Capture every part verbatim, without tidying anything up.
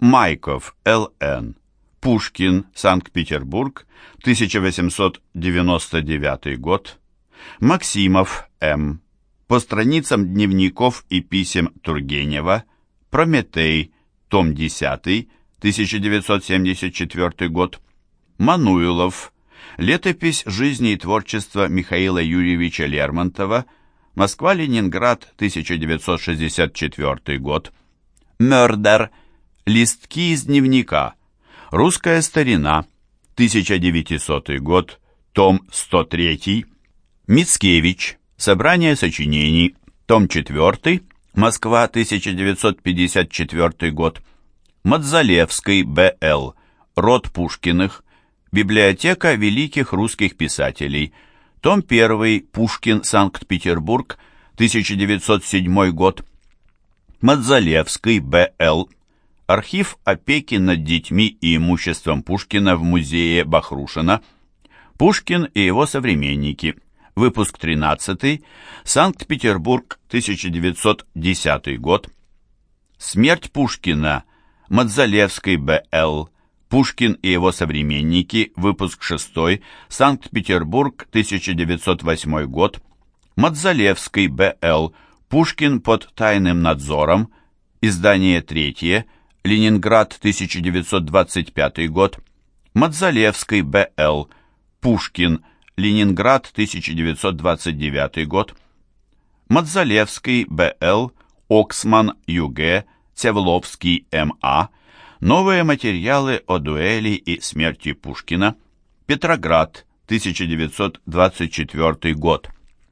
Майков, Л Н Пушкин, Санкт-Петербург, тысяча восемьсот девяносто девятый год. Максимов, М. По страницам дневников и писем Тургенева. Прометей, том десятый, тысяча девятьсот семьдесят четвёртый год. Мануилов. Летопись жизни и творчества Михаила Юрьевича Лермонтова. Москва-Ленинград, тысяча девятьсот шестьдесят четвёртый год. Мёрдер. Листки из дневника. Русская старина. тысяча девятисотый год. Том сто три. Мицкевич. Собрание сочинений. Том четвёртый. Москва, тысяча девятьсот пятьдесят четвёртый год. Мадзалевский, Б Л Род Пушкиных. Библиотека великих русских писателей. Том первый. Пушкин, Санкт-Петербург, тысяча девятьсот седьмой год. Мадзалевский, Б Л Архив опеки над детьми и имуществом Пушкина в музее Бахрушина. Пушкин и его современники. Выпуск тринадцатый. Санкт-Петербург, тысяча девятьсот десятый год. Смерть Пушкина. Мадзалевский, Б Л Пушкин и его современники. Выпуск шестой. Санкт-Петербург, тысяча девятьсот восьмой год. Мадзалевский, Б Л Пушкин под тайным надзором. Издание третье. Ленинград, тысяча девятьсот двадцать пятый год. Мадзалевский, Б Л Пушкин. Ленинград, тысяча девятьсот двадцать девятый год. Мадзалевский, Б Л Оксман, Ю Г Цевловский, М А Новые материалы о дуэли и смерти Пушкина. Петроград, тысяча девятьсот двадцать четвёртый год.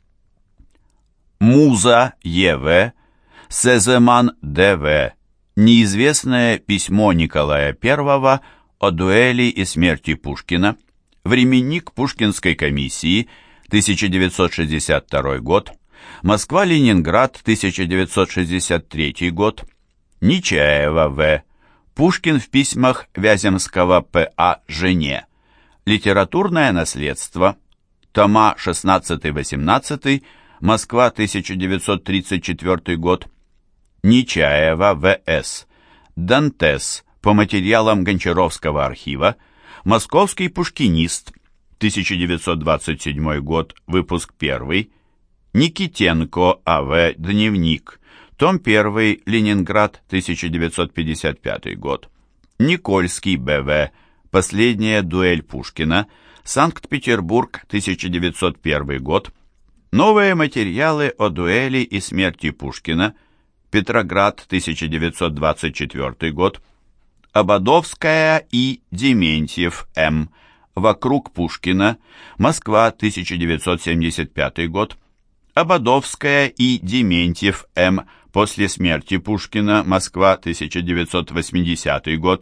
Муза, Е В Сеземан, Д В Неизвестное письмо Николая Первого о дуэли и смерти Пушкина. Временник Пушкинской комиссии, тысяча девятьсот шестьдесят второй год. Москва-Ленинград, тысяча девятьсот шестьдесят третий год. Нечаева, В. Пушкин в письмах Вяземского П А жене. Литературное наследство. Тома шестнадцатый-восемнадцатый. Москва, тысяча девятьсот тридцать четвёртый год. Нечаева, В С Дантес. По материалам Гончаровского архива. Московский пушкинист. тысяча девятьсот двадцать седьмой год. Выпуск первый. Никитенко, А В Дневник. Том первый. Ленинград, тысяча девятьсот пятьдесят пятый год. Никольский, Б В Последняя дуэль Пушкина. Санкт-Петербург, тысяча девятьсот первый год. Новые материалы о дуэли и смерти Пушкина. Петроград, тысяча девятьсот двадцать четвёртый год. Ободовская и Дементьев, М. Вокруг Пушкина. Москва, тысяча девятьсот семьдесят пятый год. Ободовская и Дементьев, М. После смерти Пушкина. Москва, тысяча девятьсот восьмидесятый год.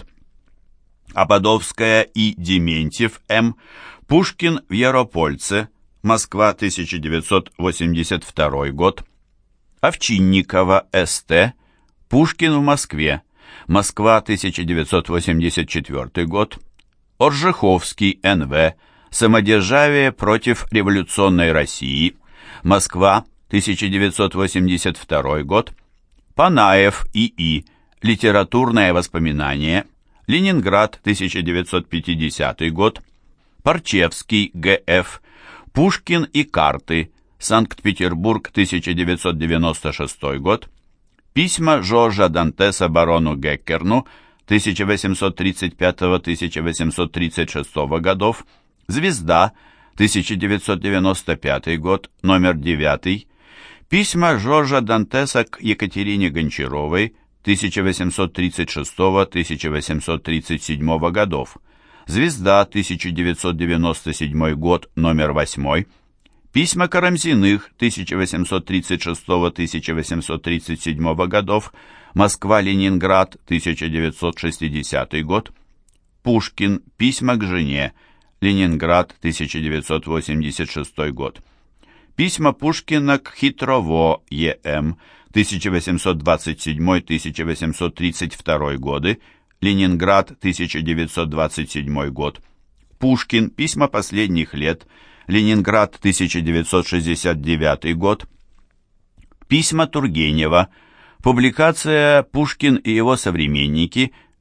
Ободовская и Дементьев, М. Пушкин в Яропольце. Москва, тысяча девятьсот восемьдесят второй год. Овчинникова, С Т Пушкин в Москве. Москва, тысяча девятьсот восемьдесят четвёртый год. Оржеховский, Н В Самодержавие против революционной России. Москва, тысяча девятьсот восемьдесят второй год. Панаев, И И Литературное воспоминание. Ленинград, тысяча девятьсот пятидесятый год. Парчевский, Г Ф Пушкин и карты. Санкт-Петербург, тысяча девятьсот девяносто шестой год. Письма Жоржа Дантеса барону Геккерну тысяча восемьсот тридцать пятого — тысяча восемьсот тридцать шестого годов. Звезда, тысяча девятьсот девяносто пятый год, номер девятый. Письма Жоржа Дантеса к Екатерине Гончаровой тысяча восемьсот тридцать шестого — тысяча восемьсот тридцать седьмого годов. Звезда, тысяча девятьсот девяносто седьмой год, номер восьмой. Письма Карамзиных тысяча восемьсот тридцать шестого — тысяча восемьсот тридцать седьмого годов. Москва-Ленинград, тысяча девятьсот шестидесятый год. Пушкин. Письма к жене. Ленинград, тысяча девятьсот восемьдесят шестой год. Письма Пушкина к Хитрово, Е М. тысяча восемьсот двадцать седьмой — тысяча восемьсот тридцать второй годы. Ленинград, тысяча девятьсот двадцать седьмой год. Пушкин. Письма последних лет. Ленинград, тысяча девятьсот шестьдесят девятый год. Письма Тургенева. Публикация «Пушкин и его современники».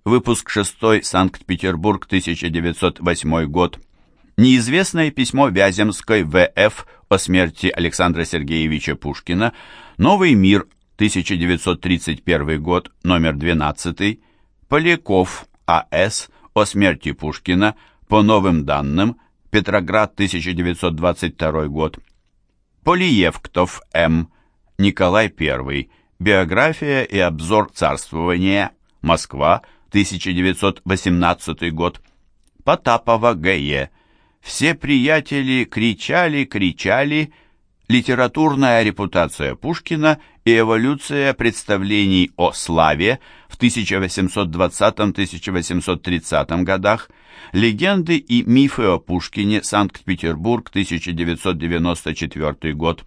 выпуск шестой, Санкт-Петербург, тысяча девятьсот восьмой год. Неизвестное письмо Вяземской В Ф о смерти Александра Сергеевича Пушкина, Новый мир, тысяча девятьсот тридцать первый год, номер двенадцатый, Поляков А С о смерти Пушкина, по новым данным, Петроград, тысяча девятьсот двадцать второй год, Полиевктов М, Николай Первый, биография и обзор царствования, Москва, тысяча девятьсот восемнадцатый год, Потапова Г Е, все приятели кричали, кричали, литературная репутация Пушкина и эволюция представлений о славе в тысяча восемьсот двадцатом — тысяча восемьсот тридцатом годах, легенды и мифы о Пушкине, Санкт-Петербург, тысяча девятьсот девяносто четвёртый год.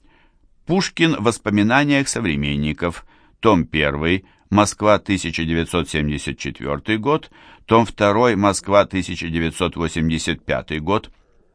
Пушкин в воспоминаниях современников, том первый, Москва, тысяча девятьсот семьдесят четвёртый год, том второй, Москва, тысяча девятьсот восемьдесят пятый год,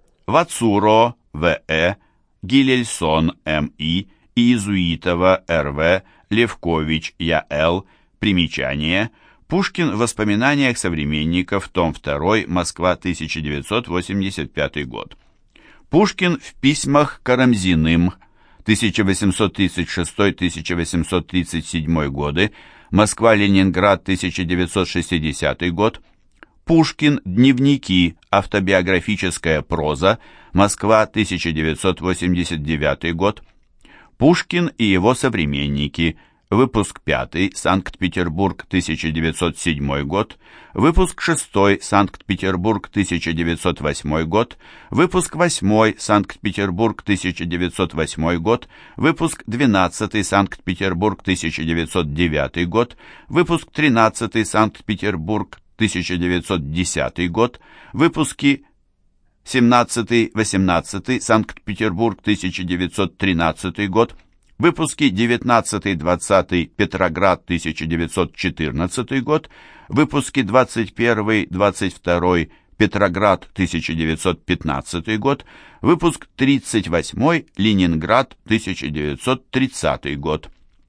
Вацуро В Э, Гилельсон М И, Иезуитова Р В, Левкович Я Л. Примечание. Пушкин в воспоминаниях современников, том второй, Москва, тысяча девятьсот восемьдесят пятый год. Пушкин в письмах Карамзиным, тысяча восемьсот тридцать шестой — тысяча восемьсот тридцать седьмой годы, Москва-Ленинград, тысяча девятьсот шестидесятый год. Пушкин, дневники, автобиографическая проза, Москва, тысяча девятьсот восемьдесят девятый год. Пушкин и его современники, выпуск пятый, Санкт-Петербург, тысяча девятьсот седьмой год, выпуск шестой, Санкт-Петербург, тысяча девятьсот восьмой год, выпуск восьмой, Санкт-Петербург, тысяча девятьсот восьмой год, выпуск двенадцатый, Санкт-Петербург, тысяча девятьсот девятый год, выпуск тринадцатый, Санкт-Петербург, тысяча девятьсот десятый год, выпуски семнадцатый — восемнадцатый, Санкт-Петербург, тысяча девятьсот тринадцатый год, выпуски девятнадцатый — двадцатый, Петроград, тысяча девятьсот четырнадцатый год, выпуски двадцать первый — двадцать второй, Петроград, тысяча девятьсот пятнадцатый год, выпуск тридцать восьмой, Ленинград, тысяча девятьсот тридцатый год.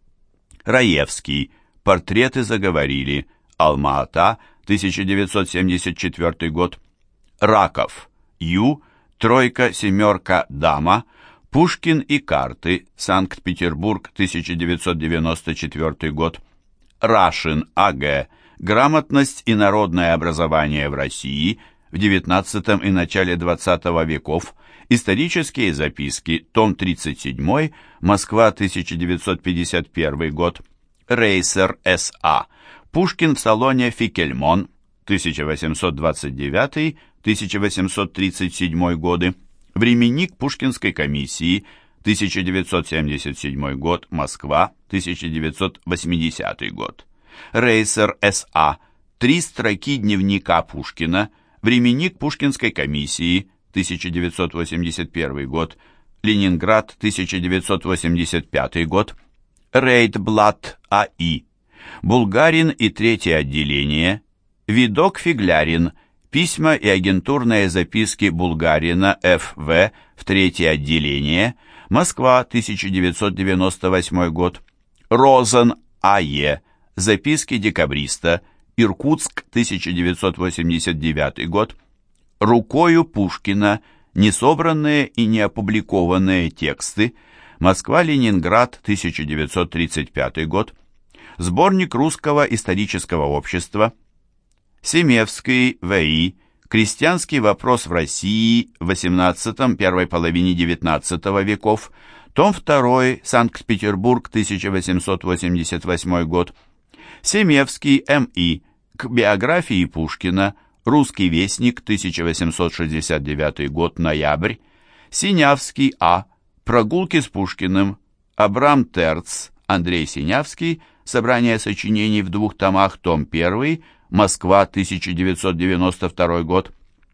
Раевский. Портреты заговорили. Алма-Ата, тысяча девятьсот семьдесят четвёртый год. Раков. Ю. Тройка, семерка, дама. Пушкин и карты. Санкт-Петербург, тысяча девятьсот девяносто четвёртый год. Рашин А Г. Грамотность и народное образование в России в девятнадцатом и начале двадцатого веков. Исторические записки. Том тридцать семь. Москва, тысяча девятьсот пятьдесят первый год. Рейсер С А. Пушкин в салоне Фикельмон. тысяча восемьсот двадцать девятый — тысяча восемьсот тридцать седьмой годы. Временник Пушкинской комиссии, тысяча девятьсот семьдесят седьмой год, Москва, тысяча девятьсот восьмидесятый год. Рейсер С А. Три строки дневника Пушкина, временник Пушкинской комиссии, тысяча девятьсот восемьдесят первый год, Ленинград, тысяча девятьсот восемьдесят пятый год. Рейдблат А И. Булгарин и третье отделение, Видок Фиглярин, письма и агентурные записки Булгарина Ф В в третье отделение, Москва, тысяча девятьсот девяносто восьмой год. Розен А Е. Записки декабриста, Иркутск, тысяча девятьсот восемьдесят девятый год. Рукою Пушкина, несобранные и неопубликованные тексты, Москва-Ленинград, тысяча девятьсот тридцать пятый год. Сборник Русского исторического общества. Семевский В И. Крестьянский вопрос в России в восемнадцатом — первой половине девятнадцатого веков. Том второй. Санкт-Петербург, тысяча восемьсот восемьдесят восьмой год. Семевский М И. К биографии Пушкина. Русский вестник, тысяча восемьсот шестьдесят девятый год, ноябрь. Синявский А. Прогулки с Пушкиным. Абрам Терц. Андрей Синявский. Собрание сочинений в двух томах, том первый. Москва, тысяча девятьсот девяносто второй год.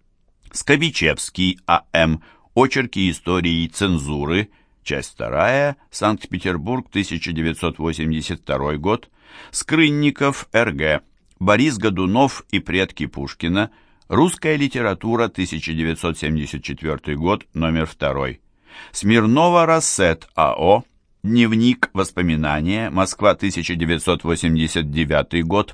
Скобичевский А М. Очерки истории цензуры. Часть вторая. Санкт-Петербург, тысяча девятьсот восемьдесят второй год. Скрынников Р Г. Борис Годунов и предки Пушкина. Русская литература, тысяча девятьсот семьдесят четвёртый год, номер второй. Смирнова Рассет А О. Дневник, воспоминания. Москва, тысяча девятьсот восемьдесят девятый год.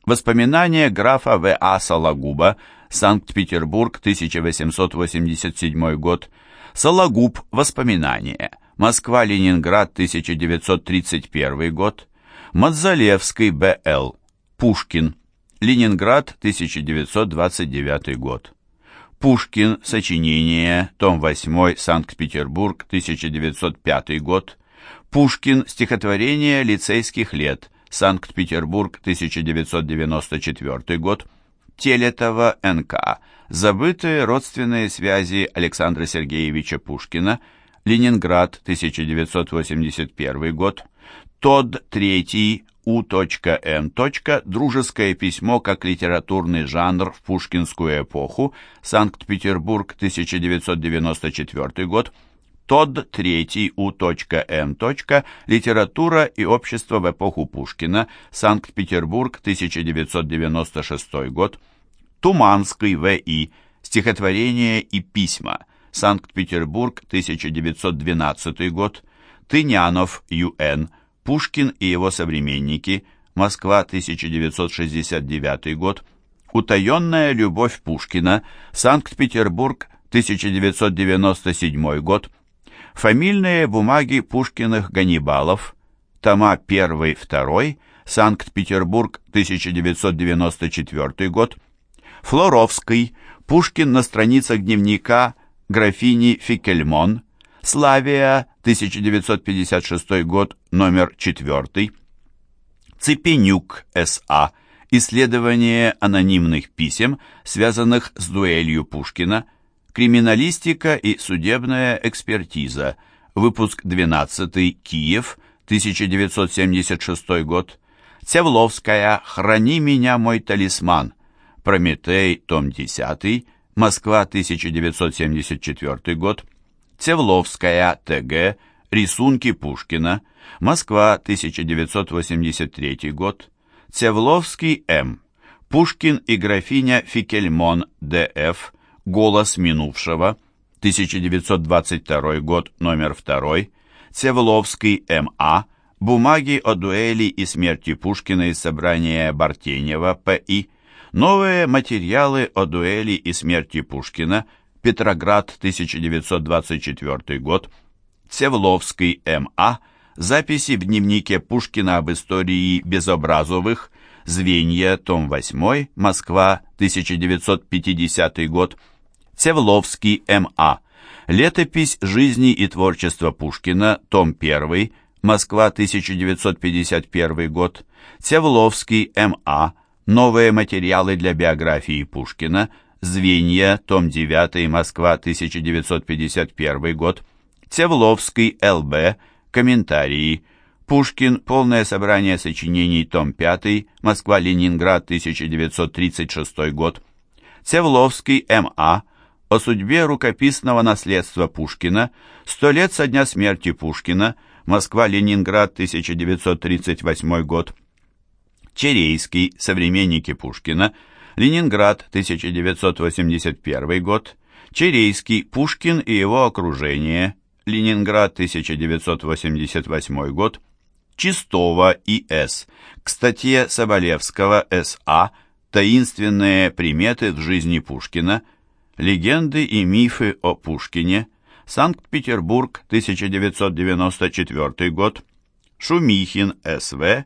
Воспоминания графа В А Сологуба, Санкт-Петербург, тысяча восемьсот восемьдесят седьмой год. Сологуб. Воспоминания. Москва-Ленинград, тысяча девятьсот тридцать первый год. Мадзалевский Б Л Пушкин. Ленинград, тысяча девятьсот двадцать девятый год. Пушкин. Сочинение. Том восьмой. Санкт-Петербург, тысяча девятьсот пятый год. Пушкин. Стихотворение лицейских лет. Санкт-Петербург, тысяча девятьсот девяносто четвертый год. Телетова Н К Забытые родственные связи Александра Сергеевича Пушкина. Ленинград, тысяча девятьсот восемьдесят первый год. Тодд третий У М Дружеское письмо как литературный жанр в пушкинскую эпоху. Санкт-Петербург, тысяча девятьсот девяносто четвертый год. Тодд третий У М Литература и общество в эпоху Пушкина. Санкт-Петербург, тысяча девятьсот девяносто шестой год. Туманский В И Стихотворения и письма. Санкт-Петербург, тысяча девятьсот двенадцатый год. Тынянов Ю Н Пушкин и его современники. Москва, тысяча девятьсот шестьдесят девятый год. Утаенная любовь Пушкина. Санкт-Петербург, тысяча девятьсот девяносто седьмой год. Фамильные бумаги Пушкиных Ганнибалов. Тома первый-второй. Санкт-Петербург, тысяча девятьсот девяносто четвертый год. Флоровский. Пушкин на страницах дневника графини Фикельмон. Славия, тысяча девятьсот пятьдесят шестой год, номер четвертый. Цепенюк С А Исследование анонимных писем, связанных с дуэлью Пушкина. Криминалистика и судебная экспертиза. Выпуск двенадцатый. Киев, тысяча девятьсот семьдесят шестой год. Цевловская. Храни меня, мой талисман. Прометей, том десятый. Москва, тысяча девятьсот семьдесят четвертый год. Цевловская. Т Г Рисунки Пушкина. Москва, тысяча девятьсот восемьдесят третий год. Цевловский М. Пушкин и графиня Фикельмон Д Ф Голос минувшего. тысяча девятьсот двадцать второй год, номер второй. Цевловский М А Бумаги о дуэли и смерти Пушкина из собрания Бартенева П И Новые материалы о дуэли и смерти Пушкина. Петроград, тысяча девятьсот двадцать четвертый год. Цевловский М А Записи в дневнике Пушкина об истории Безобразовых. Звенья, том восьмой. Москва, тысяча девятьсот пятидесятый год. Цевловский М А Летопись жизни и творчества Пушкина, том первый. Москва, тысяча девятьсот пятьдесят первый год. Цевловский М А Новые материалы для биографии Пушкина. Звенья, том девятый. Москва, тысяча девятьсот пятьдесят первый год. Цевловский Л Б Комментарии. Пушкин. Полное собрание сочинений, том пятый. Москва-Ленинград, тысяча девятьсот тридцать шестой год. Цевловский М А О судьбе рукописного наследства Пушкина. Сто лет со дня смерти Пушкина. Москва-Ленинград, тысяча девятьсот тридцать восьмой год. Черейский. Современники Пушкина. Ленинград, тысяча девятьсот восемьдесят первый год. Черейский. Пушкин и его окружение. Ленинград, тысяча девятьсот восемьдесят восьмой год. Чистова И С К статье Соболевского С А «Таинственные приметы в жизни Пушкина. Легенды и мифы о Пушкине». Санкт-Петербург, тысяча девятьсот девяносто четвертый год. Шумихин С В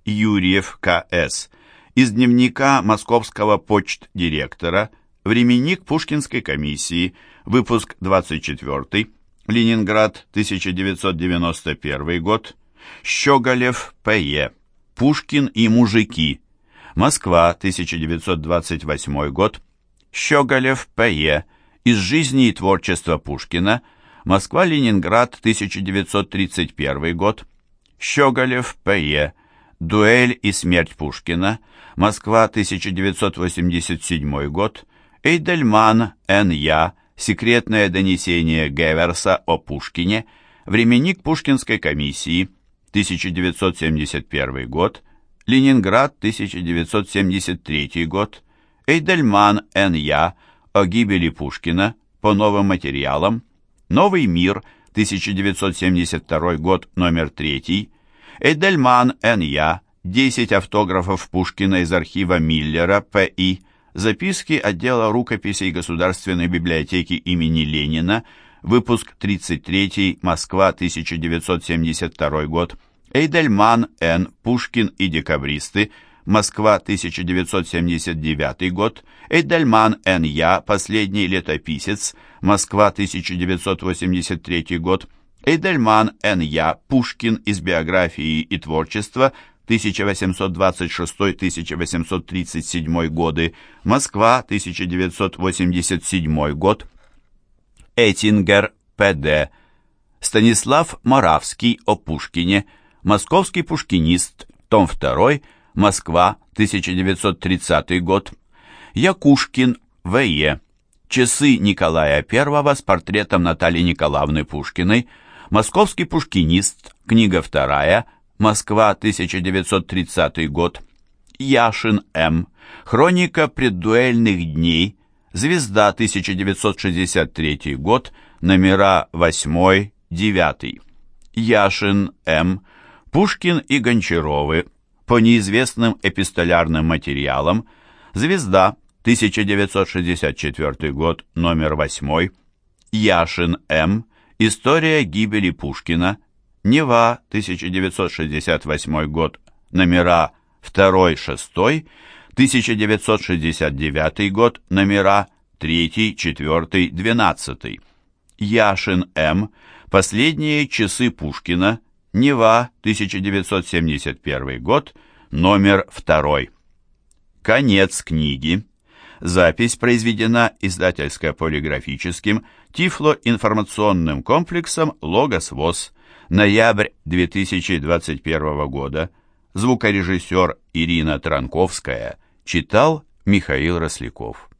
Юрьев К С Из дневника московского почт-директора. Временник Пушкинской комиссии. Выпуск двадцать четвертый. Ленинград, тысяча девятьсот девяносто первый год. Щеголев П Е Пушкин и мужики. Москва, тысяча девятьсот двадцать восьмой год. Щеголев П Е Из жизни и творчества Пушкина. Москва-Ленинград, тысяча девятьсот тридцать первый год. Щеголев П Е Дуэль и смерть Пушкина. Москва, тысяча девятьсот восемьдесят седьмой год. Эйдельман Н Я Секретное донесение Геверса о Пушкине. Временник Пушкинской комиссии. тысяча девятьсот семьдесят первый год. Ленинград, тысяча девятьсот семьдесят третий год. Эйдельман Н Я О гибели Пушкина. По новым материалам. Новый мир, тысяча девятьсот семьдесят второй год, номер третий. Эйдельман Н Я десять автографов Пушкина из архива Миллера, П И, записки отдела рукописей Государственной библиотеки имени Ленина, выпуск тридцать третий, Москва, тысяча девятьсот семьдесят второй год, Эйдельман Н. Пушкин и декабристы, Москва, тысяча девятьсот семьдесят девятый год, Эйдельман Н. Я. Последний летописец, Москва, тысяча девятьсот восемьдесят третий год, Эйдельман Н. Я. Пушкин из биографии и творчества, тысяча восемьсот двадцать шестой — тысяча восемьсот тридцать седьмой годы, Москва, тысяча девятьсот восемьдесят седьмой год, Эттингер, П Д. Станислав Моравский о Пушкине, Московский пушкинист, том второй, Москва, тысяча девятьсот тридцатый год, Якушкин, В Е. Часы Николая Первого с портретом Натальи Николаевны Пушкиной, Московский пушкинист, книга вторая, Москва, тысяча девятьсот тридцатый год, Яшин М. Хроника преддуэльных дней, Звезда, тысяча девятьсот шестьдесят третий год, номера восьмой, девятый, Яшин М. Пушкин и Гончаровы, по неизвестным эпистолярным материалам, Звезда, тысяча девятьсот шестьдесят четвертый год, номер восьмой, Яшин М. История гибели Пушкина, Нева, тысяча девятьсот шестьдесят восьмой год, номера второй, шестой, тысяча девятьсот шестьдесят девятый год, номера третий, четвертый, двенадцатый, Яшин М. Последние часы Пушкина, Нева, тысяча девятьсот семьдесят первый год, номер второй. Конец книги. Запись произведена издательско-полиграфическим Тифло-информационным комплексом «Логос ВОС». Ноябрь две тысячи двадцать первого года. Звукорежиссер Ирина Транковская. Читал Михаил Росляков.